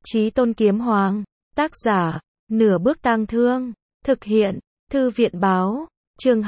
Chí Tôn Kiếm Hoàng. Tác giả, Nửa Bước Tang Thương. Thực hiện, Thư viện báo. Chương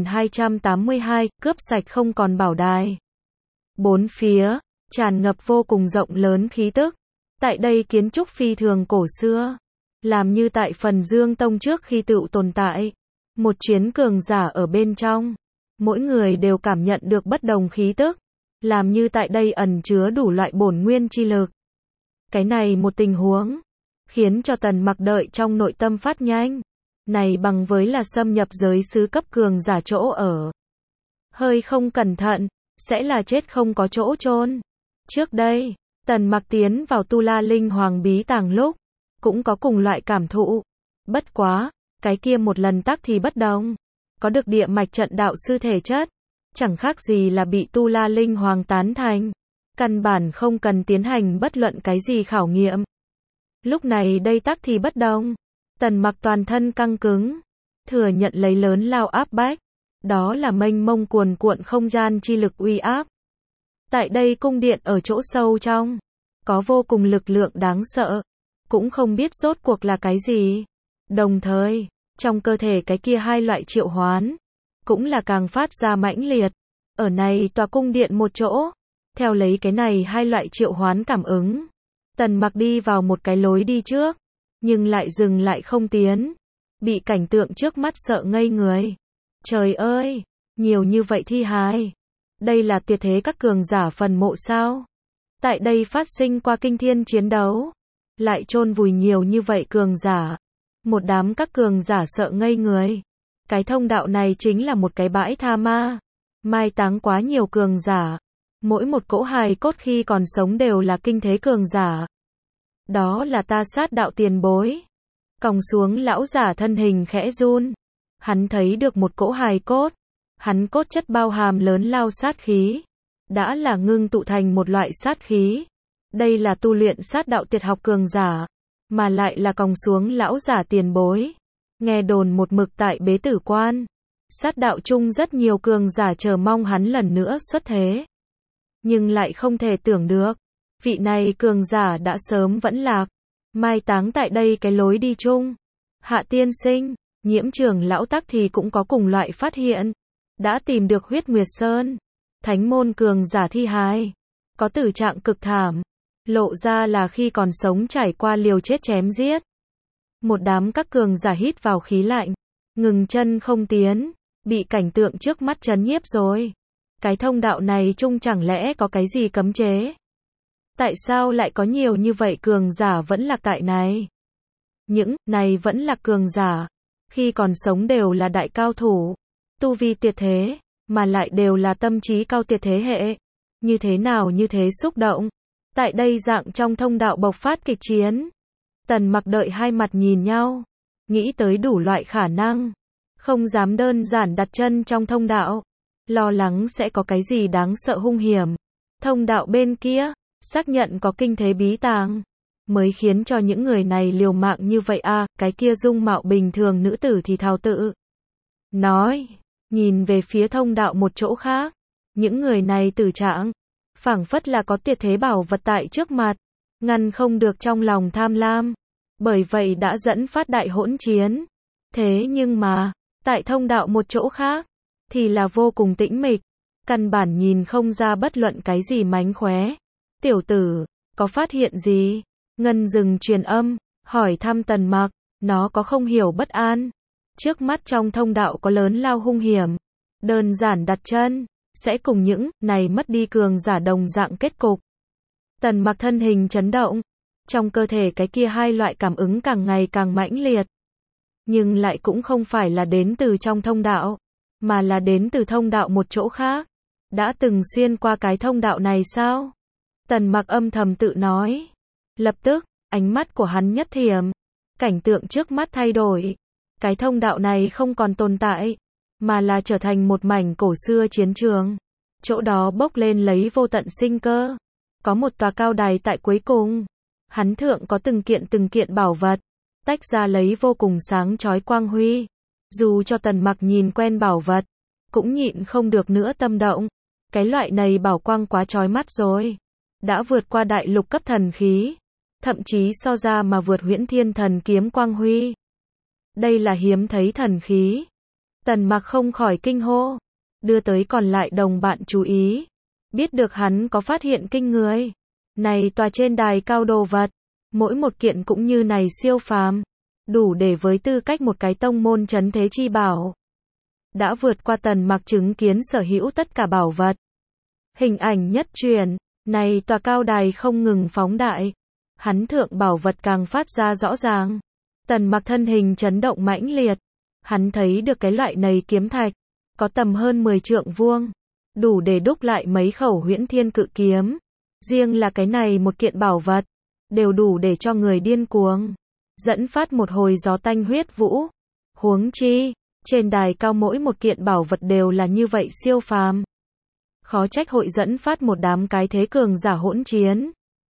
2282, cướp sạch không còn bảo đài. Bốn phía, tràn ngập vô cùng rộng lớn khí tức. Tại đây kiến trúc phi thường cổ xưa. Làm như tại Phần Dương Tông trước khi tựu tồn tại. Một chuyến cường giả ở bên trong. Mỗi người đều cảm nhận được bất đồng khí tức. Làm như tại đây ẩn chứa đủ loại bổn nguyên chi lực. Cái này một tình huống. Khiến cho Tần Mặc đợi trong nội tâm phát nhanh. Này bằng với là xâm nhập giới xứ cấp cường giả chỗ ở. Hơi không cẩn thận, sẽ là chết không có chỗ chôn. Trước đây, Tần Mặc tiến vào Tu La Linh Hoàng bí tàng lúc, cũng có cùng loại cảm thụ. Bất quá, cái kia một lần tắc thì bất đồng. Có được địa mạch trận đạo sư thể chất, chẳng khác gì là bị Tu La Linh Hoàng tán thành. Căn bản không cần tiến hành bất luận cái gì khảo nghiệm. Lúc này đây tắc thì bất đồng. Tần Mặc toàn thân căng cứng, thừa nhận lấy lớn lao áp bách. Đó là mênh mông cuồn cuộn không gian chi lực uy áp. Tại đây cung điện ở chỗ sâu trong, có vô cùng lực lượng đáng sợ, cũng không biết rốt cuộc là cái gì. Đồng thời, trong cơ thể cái kia hai loại triệu hoán, cũng là càng phát ra mãnh liệt. Ở này tòa cung điện một chỗ, theo lấy cái này hai loại triệu hoán cảm ứng, Tần Mặc đi vào một cái lối đi trước, nhưng lại dừng lại không tiến, bị cảnh tượng trước mắt sợ ngây người. Trời ơi, nhiều như vậy thi hài. Đây là tuyệt thế các cường giả phần mộ sao? Tại đây phát sinh qua kinh thiên chiến đấu, lại chôn vùi nhiều như vậy cường giả. Một đám các cường giả sợ ngây người. Cái thông đạo này chính là một cái bãi tha ma, mai táng quá nhiều cường giả. Mỗi một cỗ hài cốt khi còn sống đều là kinh thế cường giả. Đó là Ta Sát đạo tiền bối. Còng xuống lão giả thân hình khẽ run. Hắn thấy được một cỗ hài cốt. Hắn cốt chất bao hàm lớn lao sát khí. Đã là ngưng tụ thành một loại sát khí. Đây là tu luyện sát đạo tuyệt học cường giả. Mà lại là còng xuống lão giả tiền bối. Nghe đồn một mực tại Bế Tử Quan. Sát đạo chung rất nhiều cường giả chờ mong hắn lần nữa xuất thế. Nhưng lại không thể tưởng được. Vị này cường giả đã sớm vẫn lạc. Mai táng tại đây cái lối đi chung. Hạ tiên sinh, Nhiễm trưởng lão tắc thì cũng có cùng loại phát hiện. Đã tìm được Huyết Nguyệt Sơn. Thánh môn cường giả thi hài. Có tử trạng cực thảm. Lộ ra là khi còn sống trải qua liều chết chém giết. Một đám các cường giả hít vào khí lạnh. Ngừng chân không tiến. Bị cảnh tượng trước mắt chấn nhiếp rồi. Cái thông đạo này chung chẳng lẽ có cái gì cấm chế? Tại sao lại có nhiều như vậy cường giả vẫn lạc tại này? Những này vẫn là cường giả. Khi còn sống đều là đại cao thủ. Tu vi tuyệt thế. Mà lại đều là tâm trí cao tuyệt thế hệ. Như thế nào như thế xúc động. Tại đây dạng trong thông đạo bộc phát kịch chiến. Tần Mặc đợi hai mặt nhìn nhau. Nghĩ tới đủ loại khả năng. Không dám đơn giản đặt chân trong thông đạo. Lo lắng sẽ có cái gì đáng sợ hung hiểm. Thông đạo bên kia, xác nhận có kinh thế bí tàng. Mới khiến cho những người này liều mạng như vậy à, cái kia dung mạo bình thường nữ tử thì thào tự nói, nhìn về phía thông đạo một chỗ khác. Những người này tử trạng, phảng phất là có tuyệt thế bảo vật tại trước mặt, ngăn không được trong lòng tham lam. Bởi vậy đã dẫn phát đại hỗn chiến. Thế nhưng mà, tại thông đạo một chỗ khác, thì là vô cùng tĩnh mịch, căn bản nhìn không ra bất luận cái gì mánh khóe. Tiểu tử, có phát hiện gì? Ngân dừng truyền âm, hỏi thăm Tần Mặc, nó có không hiểu bất an. Trước mắt trong thông đạo có lớn lao hung hiểm. Đơn giản đặt chân, sẽ cùng những này mất đi cường giả đồng dạng kết cục. Tần Mặc thân hình chấn động, trong cơ thể cái kia hai loại cảm ứng càng ngày càng mãnh liệt. Nhưng lại cũng không phải là đến từ trong thông đạo, mà là đến từ thông đạo một chỗ khác. Đã từng xuyên qua cái thông đạo này sao? Tần Mặc âm thầm tự nói. Lập tức, ánh mắt của hắn nhất thiểm. Cảnh tượng trước mắt thay đổi. Cái thông đạo này không còn tồn tại, mà là trở thành một mảnh cổ xưa chiến trường. Chỗ đó bốc lên lấy vô tận sinh cơ. Có một tòa cao đài tại cuối cùng. Hắn thượng có từng kiện bảo vật, tách ra lấy vô cùng sáng chói quang huy. Dù cho Tần Mặc nhìn quen bảo vật, cũng nhịn không được nữa tâm động. Cái loại này bảo quang quá chói mắt rồi. Đã vượt qua đại lục cấp thần khí. thậm chí so ra mà vượt Huyễn Thiên Thần Kiếm quang huy. Đây là hiếm thấy thần khí. Tần Mặc không khỏi kinh hô, đưa tới còn lại đồng bạn chú ý. Biết được hắn có phát hiện kinh người. Này tòa trên đài cao đồ vật, mỗi một kiện cũng như này siêu phàm, đủ để với tư cách một cái tông môn trấn thế chi bảo. Đã vượt qua Tần Mặc chứng kiến sở hữu tất cả bảo vật. Hình ảnh nhất truyền, này tòa cao đài không ngừng phóng đại. Hắn thượng bảo vật càng phát ra rõ ràng. Tần Mặc thân hình chấn động mãnh liệt. Hắn thấy được cái loại này kiếm thạch, có tầm hơn 10 trượng vuông, đủ để đúc lại mấy khẩu Huyễn Thiên cự kiếm. Riêng là cái này một kiện bảo vật, đều đủ để cho người điên cuồng, dẫn phát một hồi gió tanh huyết vũ. Huống chi, trên đài cao mỗi một kiện bảo vật đều là như vậy siêu phàm. Khó trách hội dẫn phát một đám cái thế cường giả hỗn chiến.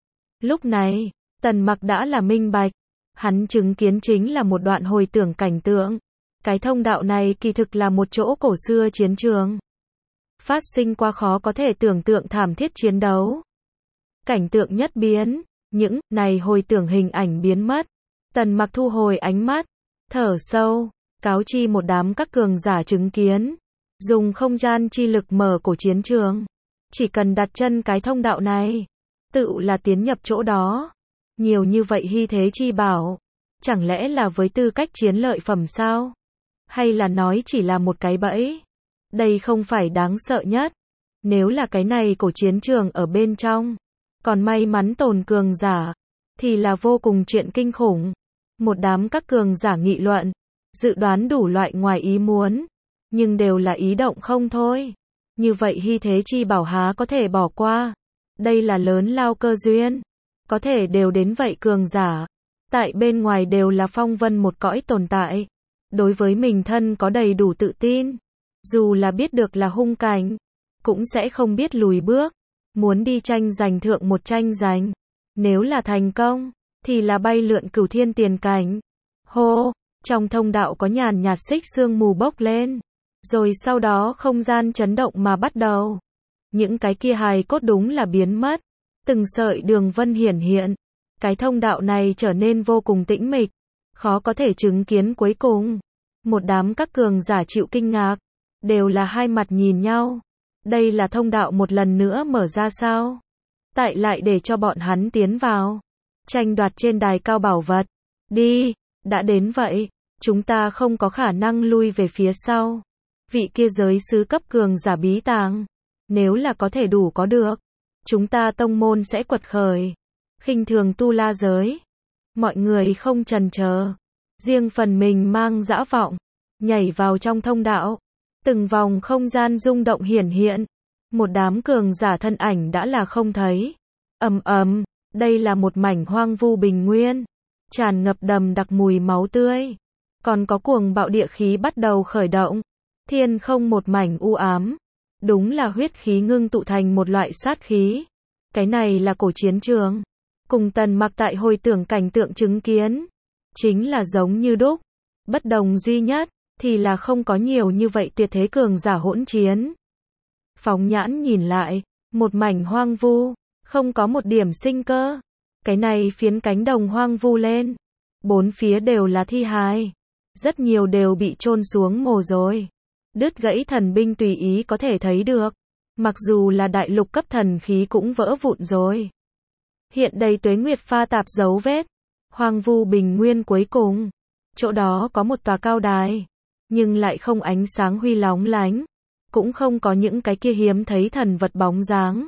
Lúc này, Tần Mặc đã là minh bạch, hắn chứng kiến chính là một đoạn hồi tưởng cảnh tượng. Cái thông đạo này kỳ thực là một chỗ cổ xưa chiến trường. Phát sinh qua khó có thể tưởng tượng thảm thiết chiến đấu. Cảnh tượng nhất biến, những này hồi tưởng hình ảnh biến mất. Tần Mặc thu hồi ánh mắt, thở sâu, cáo chi một đám các cường giả chứng kiến. Dùng không gian chi lực mở cổ chiến trường. Chỉ cần đặt chân cái thông đạo này, tự là tiến nhập chỗ đó. Nhiều như vậy hy thế chi bảo, chẳng lẽ là với tư cách chiến lợi phẩm sao? Hay là nói chỉ là một cái bẫy? Đây không phải đáng sợ nhất. Nếu là cái này cổ chiến trường ở bên trong, còn may mắn tồn cường giả, thì là vô cùng chuyện kinh khủng. Một đám các cường giả nghị luận, dự đoán đủ loại ngoài ý muốn, nhưng đều là ý động không thôi. Như vậy hy thế chi bảo há có thể bỏ qua. Đây là lớn lao cơ duyên. Có thể đều đến vậy cường giả. Tại bên ngoài đều là phong vân một cõi tồn tại. Đối với mình thân có đầy đủ tự tin. Dù là biết được là hung cảnh, cũng sẽ không biết lùi bước. Muốn đi tranh giành thượng một tranh giành. Nếu là thành công, thì là bay lượn cửu thiên tiền cảnh. Hô, trong thông đạo có nhàn nhạt xích sương mù bốc lên. Rồi sau đó không gian chấn động mà bắt đầu. Những cái kia hài cốt đúng là biến mất. Từng sợi đường vân hiển hiện. Cái thông đạo này trở nên vô cùng tĩnh mịch. Khó có thể chứng kiến cuối cùng. Một đám các cường giả chịu kinh ngạc. Đều là hai mặt nhìn nhau. Đây là thông đạo một lần nữa mở ra sao? Tại lại để cho bọn hắn tiến vào. Tranh đoạt trên đài cao bảo vật. Đi, đã đến vậy. Chúng ta không có khả năng lui về phía sau. Vị kia giới sứ cấp cường giả bí tàng. Nếu là có thể đủ có được, chúng ta tông môn sẽ quật khởi. Khinh thường tu la giới. Mọi người không chần chờ. Riêng phần mình mang dã vọng. Nhảy vào trong thông đạo. Từng vòng không gian rung động hiển hiện. Một đám cường giả thân ảnh đã là không thấy. Ầm ầm, đây là một mảnh hoang vu bình nguyên. Tràn ngập đầm đặc mùi máu tươi. Còn có cuồng bạo địa khí bắt đầu khởi động. Thiên không một mảnh u ám. Đúng là huyết khí ngưng tụ thành một loại sát khí. Cái này là cổ chiến trường. Cùng Tần Mặc tại hồi tưởng cảnh tượng chứng kiến. Chính là giống như đúc. Bất đồng duy nhất, thì là không có nhiều như vậy tuyệt thế cường giả hỗn chiến. Phóng nhãn nhìn lại, một mảnh hoang vu, không có một điểm sinh cơ. Cái này phiến cánh đồng hoang vu lên. Bốn phía đều là thi hài. Rất nhiều đều bị chôn xuống mồ rồi. Đứt gãy thần binh tùy ý có thể thấy được. Mặc dù là đại lục cấp thần khí cũng vỡ vụn rồi. Hiện đầy tuế nguyệt pha tạp dấu vết. Hoang vu bình nguyên cuối cùng. Chỗ đó có một tòa cao đài. Nhưng lại không ánh sáng huy lóng lánh. Cũng không có những cái kia hiếm thấy thần vật bóng dáng.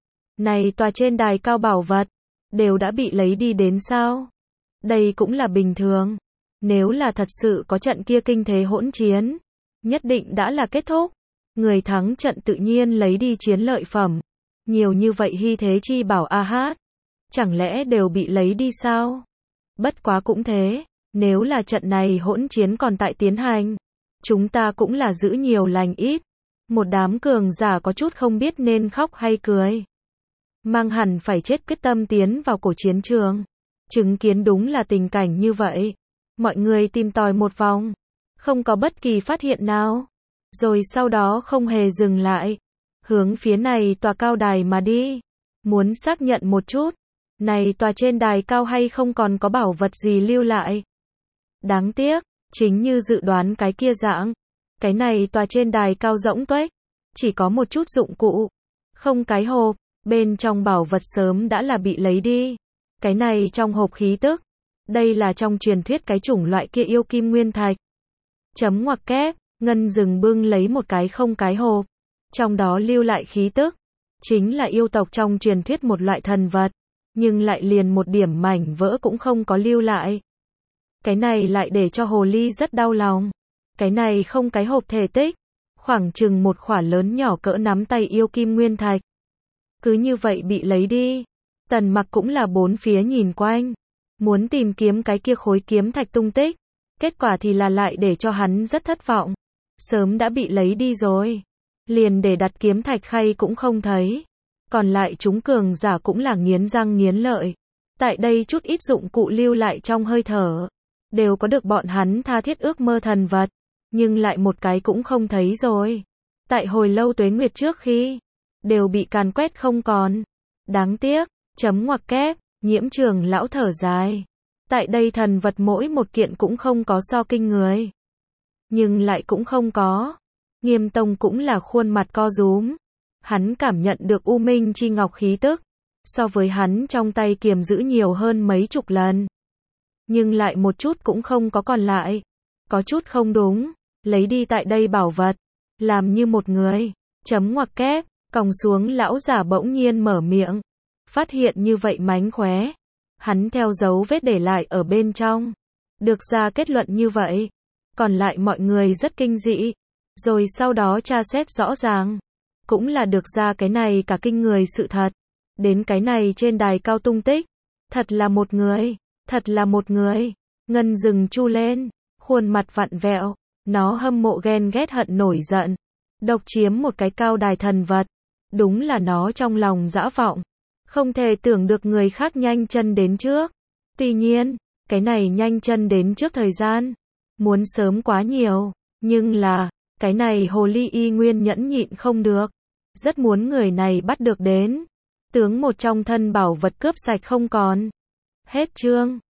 Này tòa trên đài cao bảo vật. Đều đã bị lấy đi đến sao? Đây cũng là bình thường. Nếu là thật sự có trận kia kinh thế hỗn chiến. Nhất định đã là kết thúc. Người thắng trận tự nhiên lấy đi chiến lợi phẩm. Nhiều như vậy hy thế chi bảo a hát. Chẳng lẽ đều bị lấy đi sao? Bất quá cũng thế. Nếu là trận này hỗn chiến còn tại tiến hành. Chúng ta cũng là giữ nhiều lành ít. Một đám cường giả có chút không biết nên khóc hay cười. Mang hẳn phải chết quyết tâm tiến vào cổ chiến trường. Chứng kiến đúng là tình cảnh như vậy. Mọi người tìm tòi một vòng. Không có bất kỳ phát hiện nào. Rồi sau đó không hề dừng lại. Hướng phía này tòa cao đài mà đi. Muốn xác nhận một chút. Này tòa trên đài cao hay không còn có bảo vật gì lưu lại? Đáng tiếc, chính như dự đoán cái kia dạng. Cái này tòa trên đài cao rỗng tuếch, chỉ có một chút dụng cụ, không cái hộp, bên trong bảo vật sớm đã là bị lấy đi. Cái này trong hộp khí tức, đây là trong truyền thuyết cái chủng loại kia yêu kim nguyên thạch. Chấm ngoặc kép, Ngân dừng bưng lấy một cái không cái hộp, trong đó lưu lại khí tức, chính là yêu tộc trong truyền thuyết một loại thần vật, nhưng lại liền một điểm mảnh vỡ cũng không có lưu lại. Cái này lại để cho hồ ly rất đau lòng. Cái này không cái hộp thể tích, khoảng chừng một khỏa lớn nhỏ cỡ nắm tay yêu kim nguyên thạch. Cứ như vậy bị lấy đi. Tần Mặc cũng là bốn phía nhìn quanh, muốn tìm kiếm cái kia khối kiếm thạch tung tích. Kết quả thì là lại để cho hắn rất thất vọng. Sớm đã bị lấy đi rồi. Liền để đặt kiếm thạch khay cũng không thấy. Còn lại chúng cường giả cũng là nghiến răng nghiến lợi. Tại đây chút ít dụng cụ lưu lại trong hơi thở, đều có được bọn hắn tha thiết ước mơ thần vật. Nhưng lại một cái cũng không thấy rồi. Tại hồi lâu tuế nguyệt trước khi, đều bị càn quét không còn. Đáng tiếc, chấm ngoặc kép, Nhiễm Trường lão thở dài. Tại đây thần vật mỗi một kiện cũng không có so kinh người. Nhưng lại cũng không có. Nghiêm Tông cũng là khuôn mặt co rúm. Hắn cảm nhận được U Minh Chi Ngọc khí tức, so với hắn trong tay kiềm giữ nhiều hơn mấy chục lần. Nhưng lại một chút cũng không có còn lại. Có chút không đúng. Lấy đi tại đây bảo vật, làm như một người. Chấm ngoặc kép, còng xuống lão giả bỗng nhiên mở miệng. Phát hiện như vậy mánh khóe. Hắn theo dấu vết để lại ở bên trong. Được ra kết luận như vậy. Còn lại mọi người rất kinh dị. Rồi sau đó tra xét rõ ràng. Cũng là được ra cái này cả kinh người sự thật. Đến cái này trên đài cao tung tích. Thật là một người. Thật là một người. Ngân dừng chu lên. Khuôn mặt vặn vẹo. Nó hâm mộ ghen ghét hận nổi giận. Độc chiếm một cái cao đài thần vật. Đúng là nó trong lòng dã vọng. Không thể tưởng được người khác nhanh chân đến trước. Tuy nhiên, cái này nhanh chân đến trước thời gian. Muốn sớm quá nhiều. Nhưng là, cái này hồ ly y nguyên nhẫn nhịn không được. Rất muốn người này bắt được đến. Tướng một trong thân bảo vật cướp sạch không còn. Hết chương.